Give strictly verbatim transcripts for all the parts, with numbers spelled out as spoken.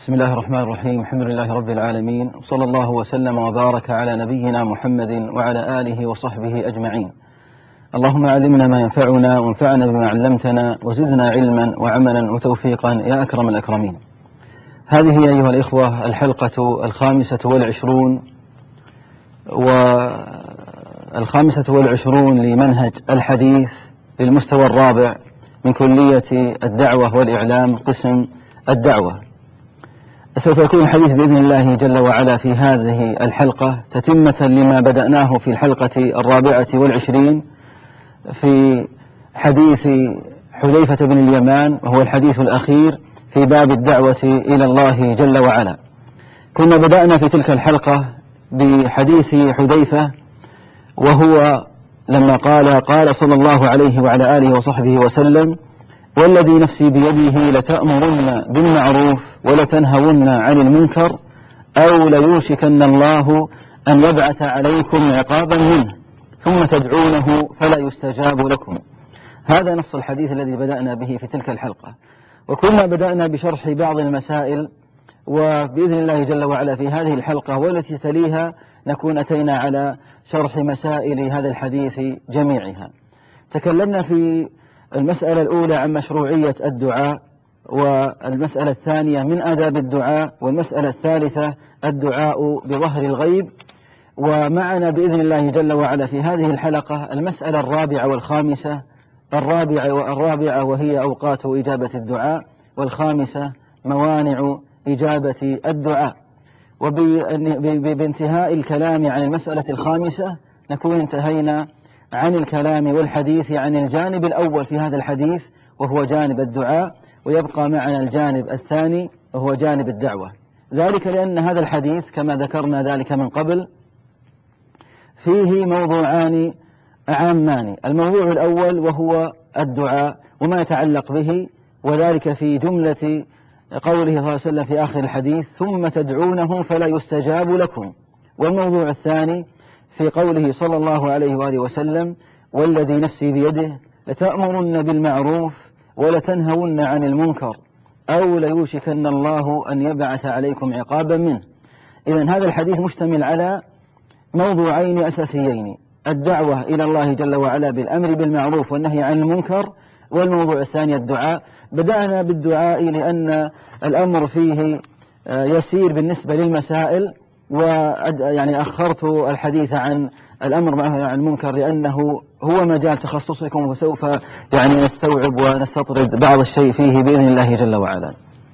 بسم الله الرحمن الرحيم. الحمد لله رب العالمين، صلى الله وسلم وبارك على نبينا محمد وعلى آله وصحبه أجمعين. اللهم علمنا ما ينفعنا وانفعنا بما علمتنا وزدنا علما وعملا وتوفيقا يا أكرم الأكرمين. هذه أيها الإخوة الحلقة الخامسة والعشرون والخامسة والعشرون لمنهج الحديث للمستوى الرابع من كلية الدعوة والإعلام قسم الدعوة. سوف يكون الحديث بإذن الله جل وعلا في هذه الحلقة تتمة لما بدأناه في الحلقة الرابعة والعشرين في حديث حذيفة بن اليمان، وهو الحديث الأخير في باب الدعوة إلى الله جل وعلا. كنا بدأنا في تلك الحلقة بحديث حذيفة، وهو لما قال قال صلى الله عليه وعلى آله وصحبه وسلم: والذي نفسي بيده لتأمرن بالمعروف ولتنهون عن المنكر أو ليوشكن الله أن يبعث عليكم عقابا منه ثم تدعونه فلا يستجاب لكم. هذا نص الحديث الذي بدأنا به في تلك الحلقة، وكنا بدأنا بشرح بعض المسائل، وبإذن الله جل وعلا في هذه الحلقة والتي تليها نكون أتينا على شرح مسائل هذا الحديث جميعها. تكلمنا في المسألة الأولى عن مشروعية الدعاء، والمسألة الثانية من آداب الدعاء، والمسألة الثالثة الدعاء بظهر الغيب. ومعنا بإذن الله جل وعلا في هذه الحلقة المسألة الرابعة والخامسة، الرابعة والرابعة وهي أوقات إجابة الدعاء، والخامسة موانع إجابة الدعاء. وبانتهاء الكلام عن المسألة الخامسة نكون انتهينا عن الكلام والحديث عن الجانب الأول في هذا الحديث، وهو جانب الدعاء، ويبقى معنا الجانب الثاني وهو جانب الدعوة. ذلك لأن هذا الحديث كما ذكرنا ذلك من قبل فيه موضوعان عامان. الموضوع الأول وهو الدعاء وما يتعلق به، وذلك في جملة قوله صلى الله عليه وسلم في آخر الحديث: ثم تدعونه فلا يستجاب لكم. والموضوع الثاني في قوله صلى الله عليه وآله وسلم: والذي نفسي بيده لتأمرن بالمعروف ولتنهون عن المنكر أو ليوشكن الله أن يبعث عليكم عقابا منه. إذن هذا الحديث مشتمل على موضوعين أساسيين: الدعوة إلى الله جل وعلا بالأمر بالمعروف والنهي عن المنكر، والموضوع الثاني الدعاء. بدأنا بالدعاء لأن الأمر فيه يسير بالنسبة للمسائل، ويعني أخرت الحديث عن الأمر عن المنكر لأنه هو مجال تخصصكم، وسوف يعني نستوعب ونستطرد بعض الشيء فيه بإذن الله جل وعلا.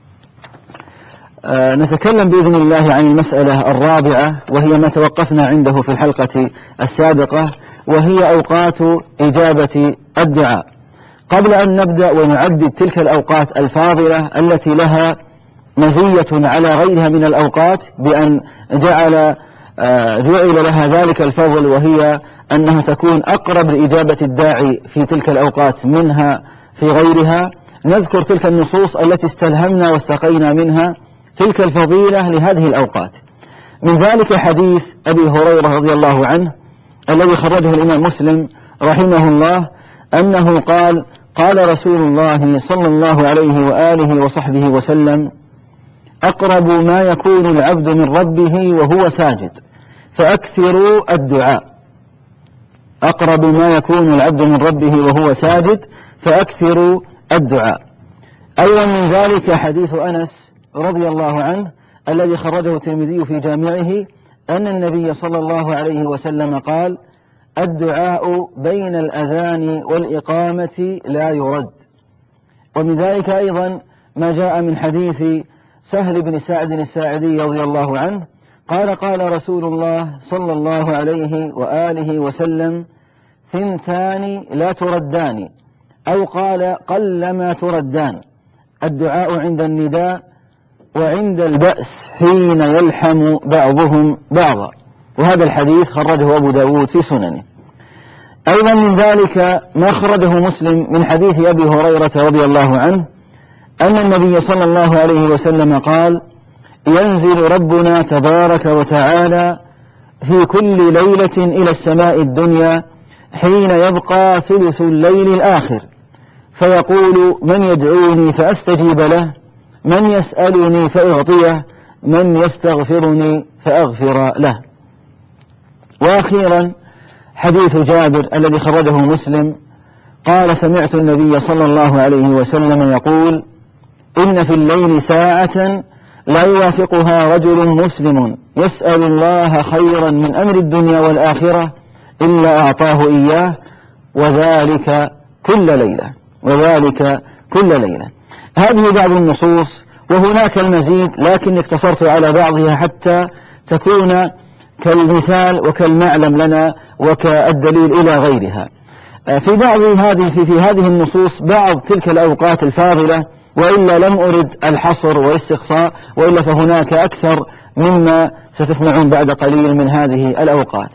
أه نتكلم بإذن الله عن المسألة الرابعة، وهي ما توقفنا عنده في الحلقة السابقة، وهي أوقات إجابة الدعاء. قبل أن نبدأ ونعدد تلك الأوقات الفاضلة التي لها مزية على غيرها من الأوقات بأن جعل جعل لها ذلك الفضل، وهي أنها تكون أقرب لإجابة الداعي في تلك الأوقات منها في غيرها، نذكر تلك النصوص التي استلهمنا واستقينا منها تلك الفضيلة لهذه الأوقات. من ذلك حديث أبي هريرة رضي الله عنه الذي خرجه الإمام مسلم رحمه الله، أنه قال: قال رسول الله صلى الله عليه وآله وصحبه وسلم: أقرب ما يكون العبد من ربه وهو ساجد فأكثروا الدعاء. أقرب ما يكون العبد من ربه وهو ساجد فأكثروا الدعاء. أيضا من ذلك حديث أنس رضي الله عنه الذي خرجه الترمذي في جامعه، أن النبي صلى الله عليه وسلم قال: الدعاء بين الأذان والإقامة لا يرد. ومن ذلك أيضا ما جاء من حديث سهل بن سعد الساعدي رضي الله عنه قال: قال رسول الله صلى الله عليه وآله وسلم: ثنتان لا تردان، أو قال: قلما تردان، الدعاء عند النداء وعند البأس حين يلحم بعضهم بعضا. وهذا الحديث خرجه أبو داود في سننه. أيضا من ذلك ما خرجه مسلم من حديث أبي هريرة رضي الله عنه أن النبي صلى الله عليه وسلم قال: ينزل ربنا تبارك وتعالى في كل ليلة إلى السماء الدنيا حين يبقى ثلث الليل الآخر، فيقول: من يدعوني فأستجيب له؟ من يسألني فأعطيه، من يستغفرني فأغفر له. وأخيرا حديث جابر الذي خرجه مسلم قال: سمعت النبي صلى الله عليه وسلم يقول: إن في الليل ساعة لا يوافقها رجل مسلم يسأل الله خيرا من أمر الدنيا والآخرة إلا أعطاه إياه، وذلك كل ليلة وذلك كل ليلة. هذه بعض النصوص، وهناك المزيد، لكن اقتصرت على بعضها حتى تكون كالمثال وكالمعلم لنا وكالدليل إلى غيرها. في بعض هذه في, في هذه النصوص بعض تلك الأوقات الفاضلة، وإلا لم أرد الحصر والاستقصاء، وإلا فهناك أكثر مما ستسمعون بعد قليل من هذه الأوقات.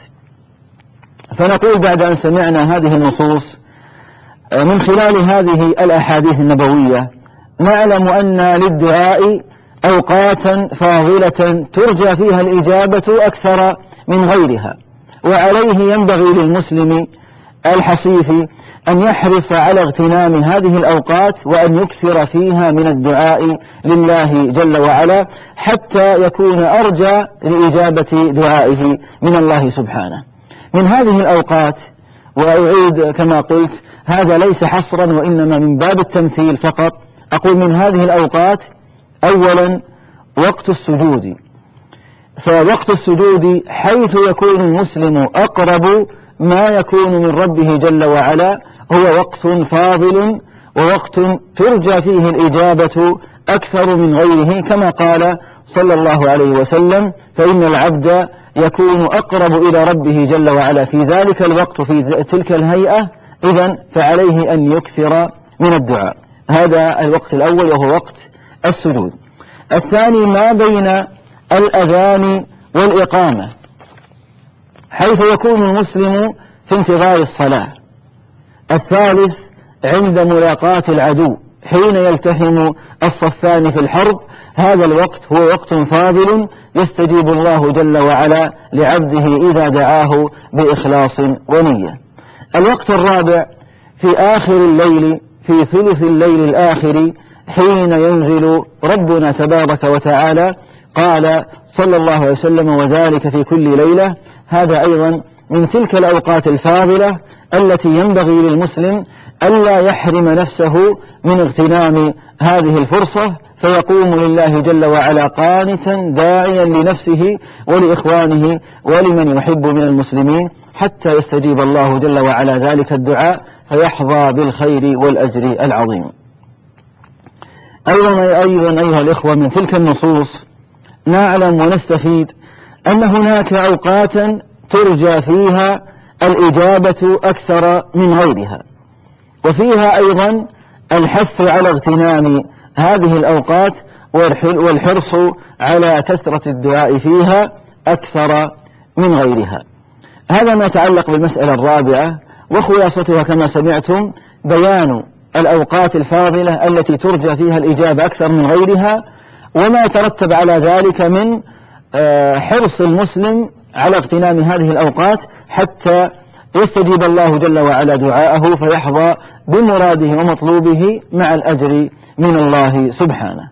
فنقول بعد أن سمعنا هذه النصوص من خلال هذه الأحاديث النبوية نعلم أن للدعاء أوقاتا فاضلة ترجى فيها الإجابة أكثر من غيرها، وعليه ينبغي للمسلم الحثيث أن يحرص على اغتنام هذه الأوقات وأن يكثر فيها من الدعاء لله جل وعلا حتى يكون أرجى لإجابة دعائه من الله سبحانه. من هذه الأوقات، وأعيد كما قلت هذا ليس حصرا وإنما من باب التمثيل فقط، أقول من هذه الأوقات أولا وقت السجود. فوقت السجود حيث يكون المسلم أقرب ما يكون من ربه جل وعلا هو وقت فاضل، ووقت ترجى فيه الإجابة أكثر من غيره، كما قال صلى الله عليه وسلم: فإن العبد يكون أقرب إلى ربه جل وعلا في ذلك الوقت في تلك الهيئة، إذن فعليه أن يكثر من الدعاء. هذا الوقت الأول وهو وقت السجود. الثاني ما بين الأذان والإقامة، حيث يكون المسلم في انتظار الصلاة. الثالث عند ملاقاة العدو حين يلتحم الصفان في الحرب، هذا الوقت هو وقت فاضل يستجيب الله جل وعلا لعبده إذا دعاه بإخلاص ونية. الوقت الرابع في آخر الليل، في ثلث الليل الآخر، حين ينزل ربنا تبارك وتعالى. قال صلى الله عليه وسلم: وذلك في كل ليلة. هذا أيضا من تلك الأوقات الفاضلة التي ينبغي للمسلم ألا يحرم نفسه من اغتنام هذه الفرصة، فيقوم لله جل وعلا قانتا داعيا لنفسه ولإخوانه ولمن يحب من المسلمين حتى يستجيب الله جل وعلا ذلك الدعاء فيحظى بالخير والأجر العظيم. أيضا أيضا أيها الإخوة، من تلك النصوص نعلم ونستفيد أن هناك أوقاتا ترجى فيها الإجابة أكثر من غيرها، وفيها أيضا الحث على اغتنام هذه الأوقات والحرص على كثرة الدعاء فيها أكثر من غيرها. هذا ما يتعلق بالمسألة الرابعة، وخلاصتها كما سمعتم بيان الأوقات الفاضلة التي ترجى فيها الإجابة أكثر من غيرها، وما يترتب على ذلك من حرص المسلم على اغتنام هذه الأوقات حتى يستجيب الله جل وعلا دعاءه فيحظى بمراده ومطلوبه مع الأجر من الله سبحانه.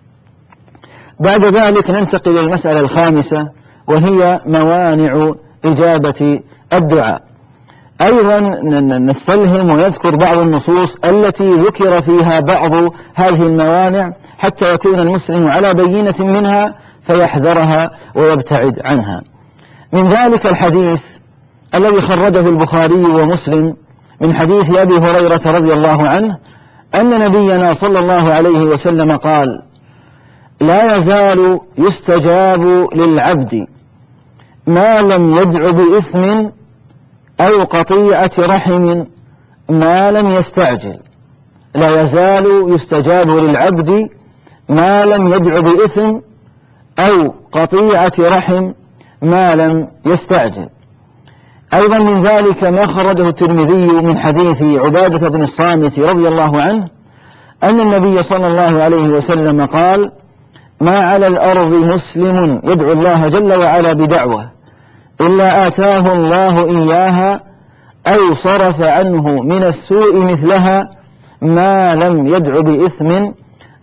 بعد ذلك ننتقل إلى المسألة الخامسة، وهي موانع إجابة الدعاء. أيضا نستلهم ونذكر بعض النصوص التي ذكر فيها بعض هذه الموانع حتى يكون المسلم على بينة منها فيحذرها ويبتعد عنها. من ذلك الحديث الذي خرجه البخاري ومسلم من حديث أبي هريرة رضي الله عنه أن نبينا صلى الله عليه وسلم قال: لا يزال يستجاب للعبد ما لم يدع بإثم أو قطيعة رحم ما لم يستعجل. لا يزال يستجاب للعبد ما لم يدع بإثم أو قطيعة رحم ما لم يستعجل. أيضا من ذلك ما خرجه الترمذي من حديث عبادة بن الصامت رضي الله عنه أن النبي صلى الله عليه وسلم قال: ما على الأرض مسلم يدعو الله جل وعلا بدعوة إلا آتاه الله إياها أو صرف عنه من السوء مثلها ما لم يدع بإثم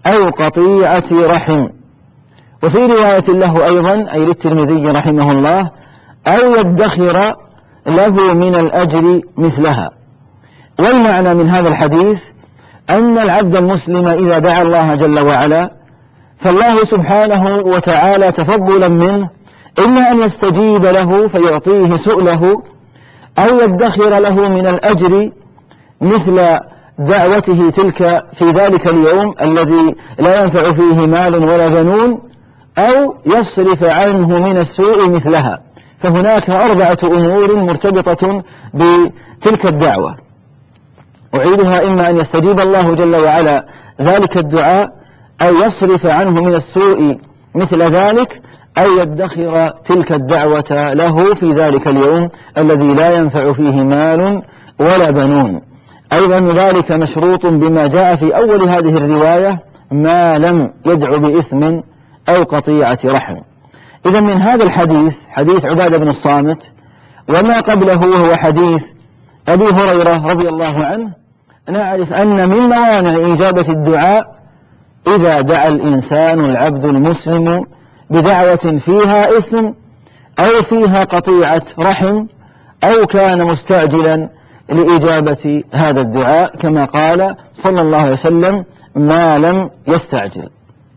أو قطيعة رحم. وفي رواية له أيضا أي للترمذي رحمه الله أو يدخر له من الأجر مثلها. والمعنى من هذا الحديث أن العبد المسلم إذا دعا الله جل وعلا فالله سبحانه وتعالى تفضلا منه إما أن يستجيب له فيعطيه سؤله أو يدخر له من الأجر مثل دعوته تلك في ذلك اليوم الذي لا ينفع فيه مال ولا بنون، أو يصرف عنه من السوء مثلها. فهناك أربعة أمور مرتبطة بتلك الدعوة. أعيدها: إما أن يستجيب الله جل وعلا ذلك الدعاء، أو يصرف عنه من السوء مثل ذلك، أو يدخر تلك الدعوة له في ذلك اليوم الذي لا ينفع فيه مال ولا بنون. أيضا ذلك مشروط بما جاء في أول هذه الرواية ما لم يدع بإثم أو قطيعة رحم. إذا من هذا الحديث حديث عبادة بن الصامت وما قبله وهو حديث أبي هريرة رضي الله عنه نعرف أن من موانع إجابة الدعاء إذا دعا الإنسان العبد المسلم بدعوة فيها إثم أو فيها قطيعة رحم أو كان مستعجلا لإجابة هذا الدعاء كما قال صلى الله عليه وسلم ما لم يستعجل.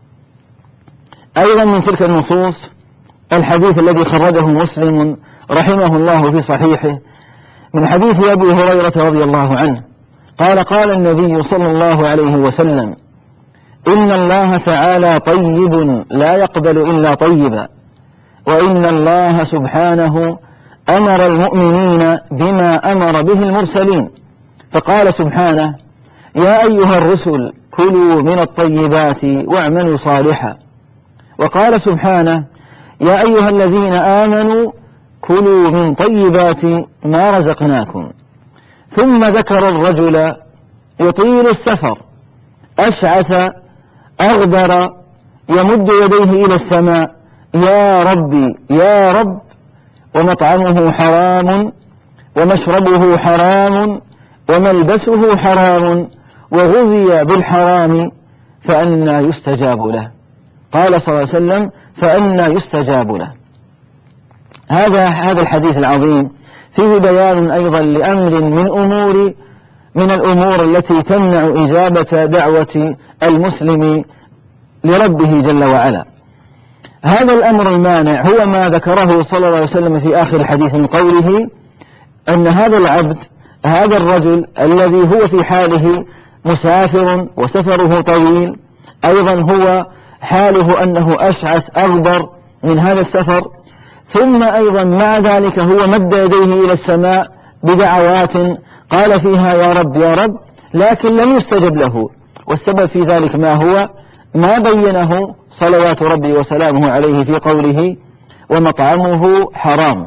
أيضا من تلك النصوص الحديث الذي خرجه مسلم رحمه الله في صحيحه من حديث أبي هريرة رضي الله عنه قال قال النبي صلى الله عليه وسلم إن الله تعالى طيب لا يقبل إلا طيبا، وإن الله سبحانه أمر المؤمنين بما أمر به المرسلين، فقال سبحانه يا أيها الرسل كلوا من الطيبات واعملوا صالحا، وقال سبحانه يا أيها الذين آمنوا كلوا من طيبات ما رزقناكم. ثم ذكر الرجل يطيل السفر أشعث أغبر يمد يديه إلى السماء يا ربي يا رب، ومطعمه حرام ومشربه حرام وملبسه حرام وغذي بالحرام فأنى يستجاب له. قال صلى الله عليه وسلم فأنى يستجاب له. هذا هذا الحديث العظيم فيه بيان أيضا لأمر من أمور من الأمور التي تمنع إجابة دعوة المسلم لربه جل وعلا. هذا الأمر المانع هو ما ذكره صلى الله عليه وسلم في آخر الحديث من قوله أن هذا العبد هذا الرجل الذي هو في حاله مسافر وسفره طويل أيضا هو حاله أنه أشعث أغبر من هذا السفر، ثم أيضا مع ذلك هو مد يديه إلى السماء بدعوات قال فيها يا رب يا رب، لكن لم يستجب له. والسبب في ذلك ما هو ما بينه صلوات ربي وسلامه عليه في قوله ومطعمه حرام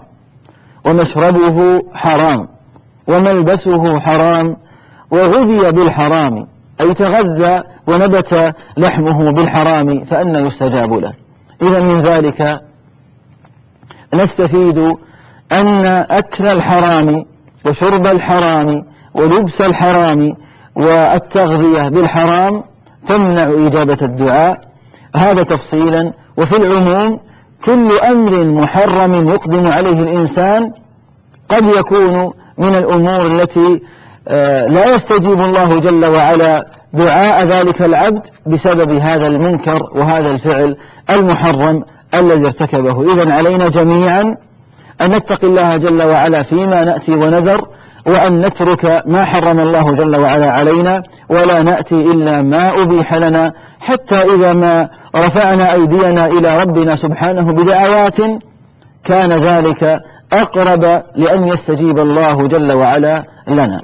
ومشربه حرام وملبسه حرام وغذي بالحرام، أي تغذى ونبت لحمه بالحرام فأنى يستجاب له. إذا من ذلك نستفيد أن أكل الحرام وشرب الحرام ولبس الحرام والتغذية بالحرام تمنع إجابة الدعاء. هذا تفصيلا. وفي العموم كل أمر محرم يقدم عليه الإنسان قد يكون من الأمور التي لا يستجيب الله جل وعلا دعاء ذلك العبد بسبب هذا المنكر وهذا الفعل المحرم الذي ارتكبه. إذن علينا جميعا أن نتقي الله جل وعلا فيما نأتي ونذر، وأن نترك ما حرم الله جل وعلا علينا، ولا نأتي إلا ما أبيح لنا، حتى إذا ما رفعنا أيدينا إلى ربنا سبحانه بدعوات كان ذلك أقرب لأن يستجيب الله جل وعلا لنا.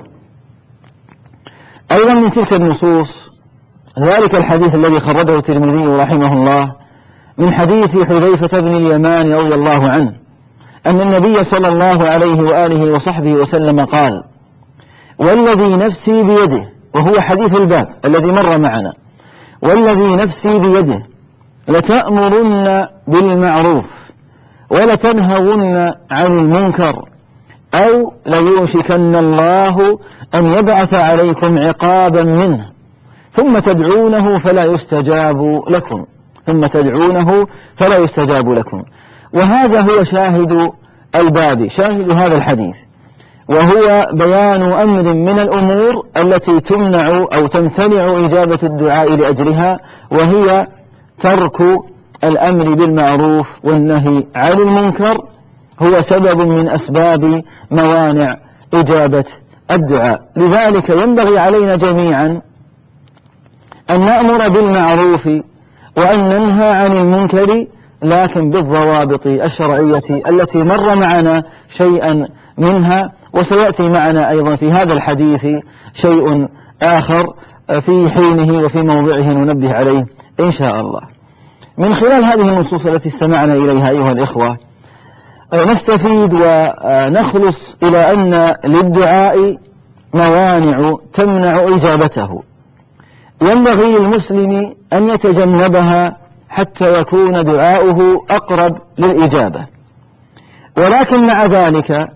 أيضا من تلك النصوص ذلك الحديث الذي خرجه الترمذي رحمه الله من حديث حذيفة بن اليمان رضي الله عنه أن النبي صلى الله عليه وآله وصحبه وسلم قال والذي نفسي بيده، وهو حديث الباب الذي مر معنا، والذي نفسي بيده لتأمرن بالمعروف ولتنهون عن المنكر أو ليوشكن الله أن يبعث عليكم عقابا منه ثم تدعونه فلا يستجاب لكم ثم تدعونه فلا يستجاب لكم. وهذا هو شاهد الباب، شاهد هذا الحديث، وهو بيان أمر من الأمور التي تمنع أو تمتنع إجابة الدعاء لأجلها، وهي ترك الأمر بالمعروف والنهي عن المنكر، هو سبب من أسباب موانع إجابة الدعاء. لذلك ينبغي علينا جميعا أن نأمر بالمعروف وأن ننهى عن المنكر، لكن بالضوابط الشرعية التي مر معنا شيئا منها، وسيأتي معنا أيضا في هذا الحديث شيء آخر في حينه وفي موضعه ننبه عليه إن شاء الله. من خلال هذه النصوص التي استمعنا إليها أيها الإخوة نستفيد ونخلص إلى أن للدعاء موانع تمنع إجابته، ينبغي للمسلم أن يتجنبها حتى يكون دعاؤه أقرب للإجابة. ولكن مع ذلك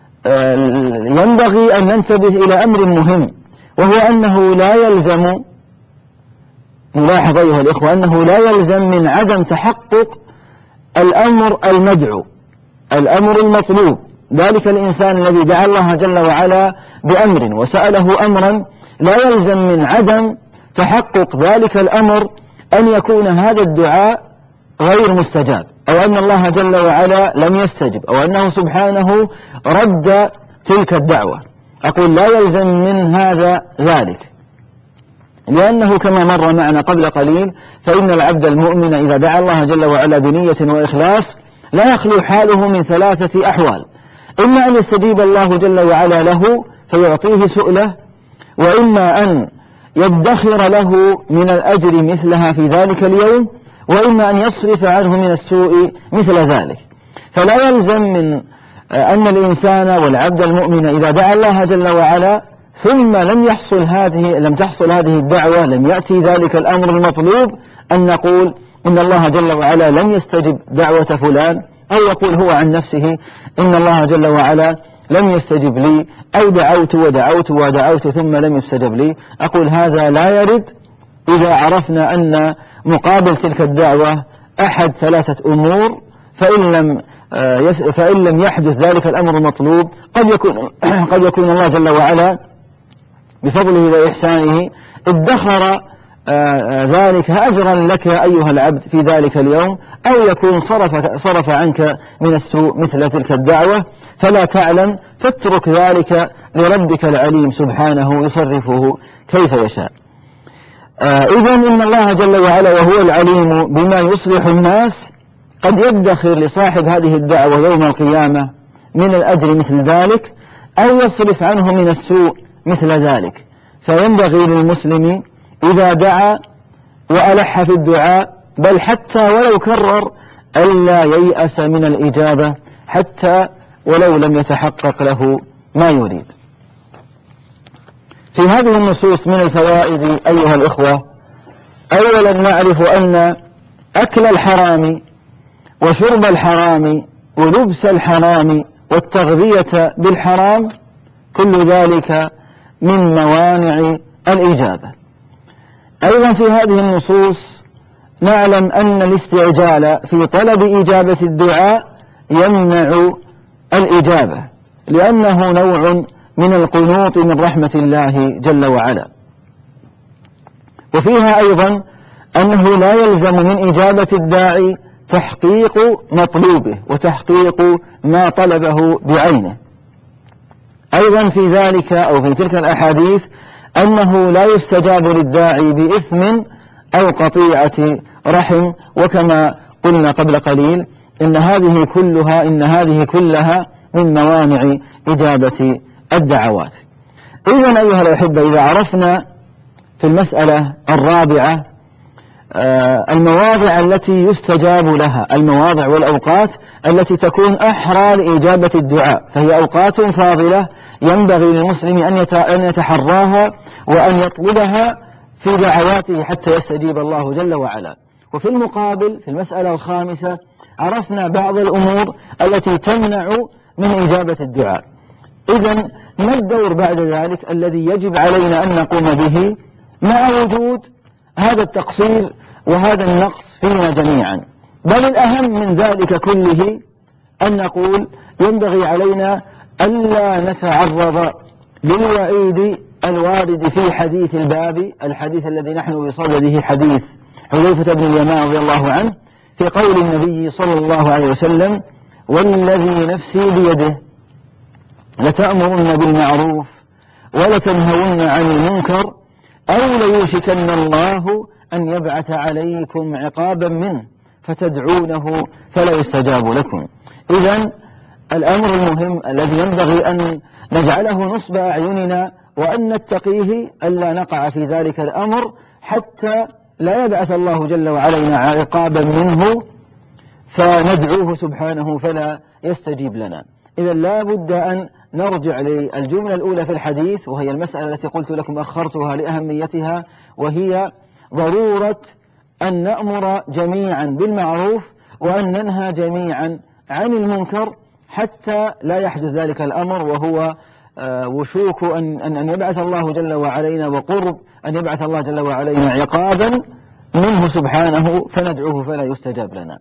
ينبغي أن ننتبه إلى أمر مهم، وهو أنه لا يلزم، نلاحظ أيها الإخوة، أنه لا يلزم من عدم تحقق الأمر المدعو، الأمر المطلوب، ذلك الإنسان الذي دعا الله جل وعلا بأمر وسأله أمرا، لا يلزم من عدم تحقق ذلك الأمر أن يكون هذا الدعاء غير مستجاب، أو أن الله جل وعلا لم يستجب، أو أنه سبحانه رد تلك الدعوة. أقول لا يلزم من هذا ذلك، لأنه كما مر معنا قبل قليل فإن العبد المؤمن إذا دعا الله جل وعلا بنية وإخلاص لا يخلو حاله من ثلاثة أحوال: إما أن يستجيب الله جل وعلا له فيعطيه سؤله، وإما أن يدخر له من الأجر مثلها في ذلك اليوم، وإما أن يصرف عنه من السوء مثل ذلك. فلا يلزم من أن الإنسان والعبد المؤمن إذا دعا الله جل وعلا ثم لم يحصل هذه لم تحصل هذه الدعوة، لم يأتي ذلك الأمر المطلوب، أن نقول إن الله جل وعلا لم يستجب دعوة فلان، أو يقول هو عن نفسه إن الله جل وعلا لم يستجب لي، أو دعوت ودعوت ودعوت ثم لم يستجب لي. أقول هذا لا يرد إذا عرفنا أن مقابل تلك الدعوة أحد ثلاثة أمور، فإن لم فإن لم يحدث ذلك الأمر المطلوب قد يكون قد يكون الله جل وعلا بفضله وإحسانه ادخر ذلك أجرا لك أيها العبد في ذلك اليوم، أو يكون صرف, صرف عنك من السوء مثل تلك الدعوة فلا تعلم، فاترك ذلك لربك العليم سبحانه يصرفه كيف يشاء. إذن إن الله جل وعلا وهو العليم بما يصلح الناس قد يدخر لصاحب هذه الدعوة يوم القيامة من الأجر مثل ذلك، أو يصرف عنه من السوء مثل ذلك. فينبغي للمسلم إذا دعا وألح في الدعاء، بل حتى ولو كرر، ألا ييأس من الإجابة حتى ولو لم يتحقق له ما يريد. في هذه النصوص من الفوائد أيها الإخوة، أولا نعرف أن أكل الحرام وشرب الحرام ولبس الحرام والتغذية بالحرام كل ذلك من موانع الإجابة. أيضا في هذه النصوص نعلم أن الاستعجال في طلب إجابة الدعاء يمنع الإجابة، لأنه نوع من القنوط من رحمة الله جل وعلا. وفيها أيضا أنه لا يلزم من إجابة الداعي تحقيق مطلوبه وتحقيق ما طلبه بعينه. أيضا في ذلك أو في تلك الأحاديث أنه لا يستجاب للداعي بإثم أو قطيعة رحم، وكما قلنا قبل قليل إن هذه كلها إن هذه كلها من موانع إجابة الدعوات. إذن أيها الأحبة، إذا عرفنا في المسألة الرابعة المواضع التي يستجاب لها، المواضع والأوقات التي تكون أحرى لإجابة الدعاء، فهي أوقات فاضلة ينبغي للمسلم أن يتحراها وأن يطلبها في دعواته حتى يستجيب الله جل وعلا. وفي المقابل في المسألة الخامسة عرفنا بعض الأمور التي تمنع من إجابة الدعاء. إذن ما الدور بعد ذلك الذي يجب علينا أن نقوم به؟ مع وجود هذا التقصير وهذا النقص فينا جميعا. بل الأهم من ذلك كله أن نقول ينبغي علينا ألا نتعرض للوعيد الوارد في حديث الباب، الحديث الذي نحن بصدده حديث حذيفة بن اليمان رضي الله عنه، في قول النبي صلى الله عليه وسلم: والذي نفسي بيده لتأمرن بالمعروف ولتنهون عن المنكر أو ليوشكن الله أن يبعث عليكم عقابا منه فتدعونه فلا يستجاب لكم. إذن الأمر المهم الذي ينبغي أن نجعله نصب أعيننا وأن نتقيه ألا نقع في ذلك الأمر حتى لا يبعث الله جل وعلا عقابا منه فندعوه سبحانه فلا يستجيب لنا. إذا لا بد أن نرجع للجملة الأولى في الحديث، وهي المسألة التي قلت لكم أخرتها لأهميتها، وهي ضرورة أن نأمر جميعا بالمعروف وأن ننهى جميعا عن المنكر حتى لا يحدث ذلك الأمر، وهو وشوك أن, أن يبعث الله جل وعلا وقرب أن يبعث الله جل وعلا عقابا منه سبحانه فندعوه فلا يستجاب لنا.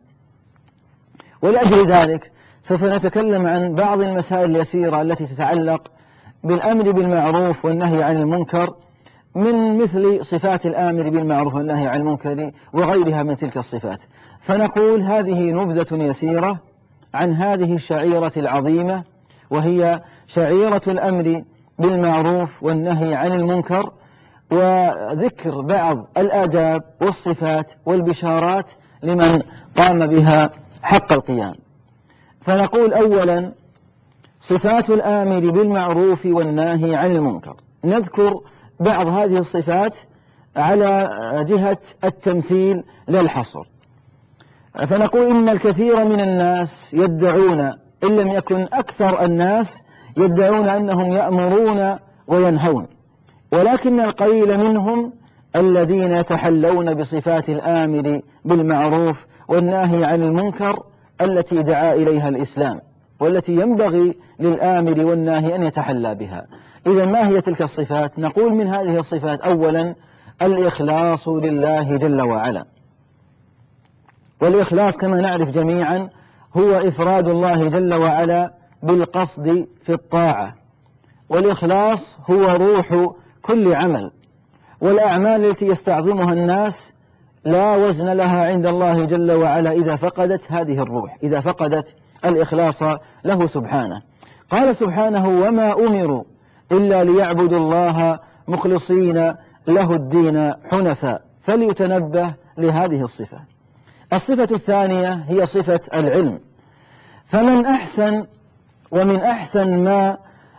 ولأجل ذلك سوف نتكلم عن بعض المسائل اليسيرة التي تتعلق بالأمر بالمعروف والنهي عن المنكر، من مثل صفات الآمر بالمعروف والنهي عن المنكر وغيرها من تلك الصفات. فنقول هذه نبذة يسيرة عن هذه الشعيرة العظيمة، وهي شعيرة الأمر بالمعروف والنهي عن المنكر، وذكر بعض الآداب والصفات والبشارات لمن قام بها حق القيام. فنقول أولا صفات الآمر بالمعروف والناهي عن المنكر. نذكر بعض هذه الصفات على جهة التمثيل لا الحصر. فنقول إن الكثير من الناس يدعون، إن لم يكن أكثر الناس، يدعون أنهم يأمرون وينهون، ولكن القليل منهم الذين يتحلون بصفات الآمر بالمعروف والناهي عن المنكر التي دعا إليها الإسلام، والتي ينبغي للآمر والناهي أن يتحلى بها. إذا ما هي تلك الصفات؟ نقول من هذه الصفات أولا الإخلاص لله جل وعلا. والإخلاص كما نعرف جميعا هو إفراد الله جل وعلا بالقصد في الطاعة، والإخلاص هو روح كل عمل، والأعمال التي يستعظمها الناس لا وزن لها عند الله جل وعلا إذا فقدت هذه الروح، إذا فقدت الإخلاص له سبحانه. قال سبحانه: وما أمروا إلا ليعبدوا الله مخلصين له الدين حنفاء. فليتنبه لهذه الصفة. الصفة الثانية هي صفة العلم. فمن أحسن ومن أحسن ما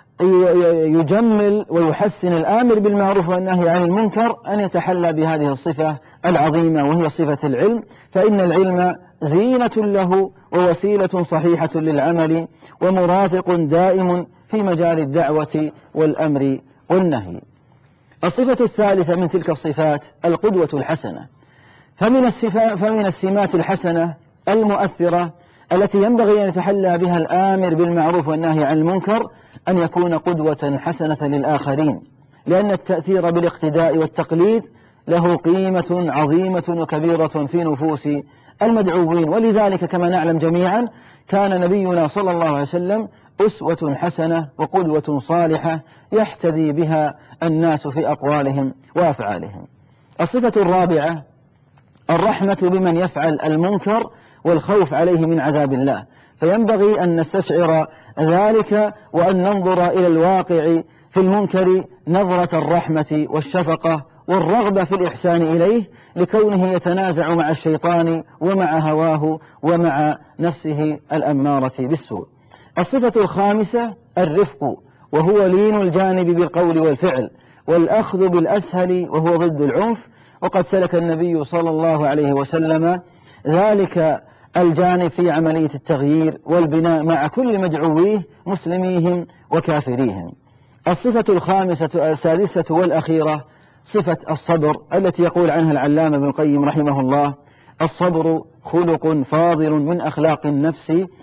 يجمل ويحسن الآمر بالمعروف والنهي عن المنكر أن يتحلى بهذه الصفة العظيمة، وهي صفة العلم. فإن العلم زينة له ووسيلة صحيحة للعمل ومرافق دائم في مجال الدعوة والأمر والنهي. الصفة الثالثة من تلك الصفات القدوة الحسنة. فمن, فمن السمات الحسنة المؤثرة التي ينبغي أن يتحلى بها الآمر بالمعروف والنهي عن المنكر أن يكون قدوة حسنة للآخرين، لأن التأثير بالاقتداء والتقليد له قيمة عظيمة وكبيرة في نفوس المدعوين. ولذلك كما نعلم جميعا كان نبينا صلى الله عليه وسلم أسوة حسنة وقدوة صالحة يحتذي بها الناس في أقوالهم وأفعالهم. الصفة الرابعة الرحمة بمن يفعل المنكر والخوف عليه من عذاب الله. فينبغي أن نستشعر ذلك وأن ننظر إلى الواقع في المنكر نظرة الرحمة والشفقة والرغبة في الإحسان إليه، لكونه يتنازع مع الشيطان ومع هواه ومع نفسه الأمارة بالسوء. الصفة الخامسة الرفق، وهو لين الجانب بالقول والفعل والأخذ بالأسهل وهو ضد العنف. وقد سلك النبي صلى الله عليه وسلم ذلك الجانب في عملية التغيير والبناء مع كل مدعويه مسلميهم وكافريهم. الصفة الخامسة السادسة والأخيرة صفة الصبر، التي يقول عنها العلامة ابن القيم رحمه الله: الصبر خلق فاضل من أخلاق النفس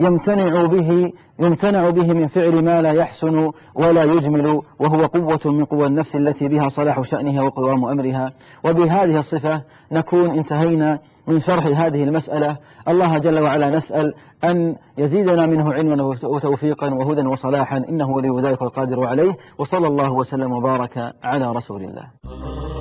يمتنع به يمتنع به من فعل ما لا يحسن ولا يجمل، وهو قوة من قوى النفس التي بها صلاح شأنها وقوام أمرها. وبهذه الصفة نكون انتهينا من شرح هذه المسألة. الله جل وعلا نسأل أن يزيدنا منه علما وتوفيقا وهدى وصلاحا، إنه ولي ذلك والقادر عليه. وصلى الله وسلم وبارك على رسول الله.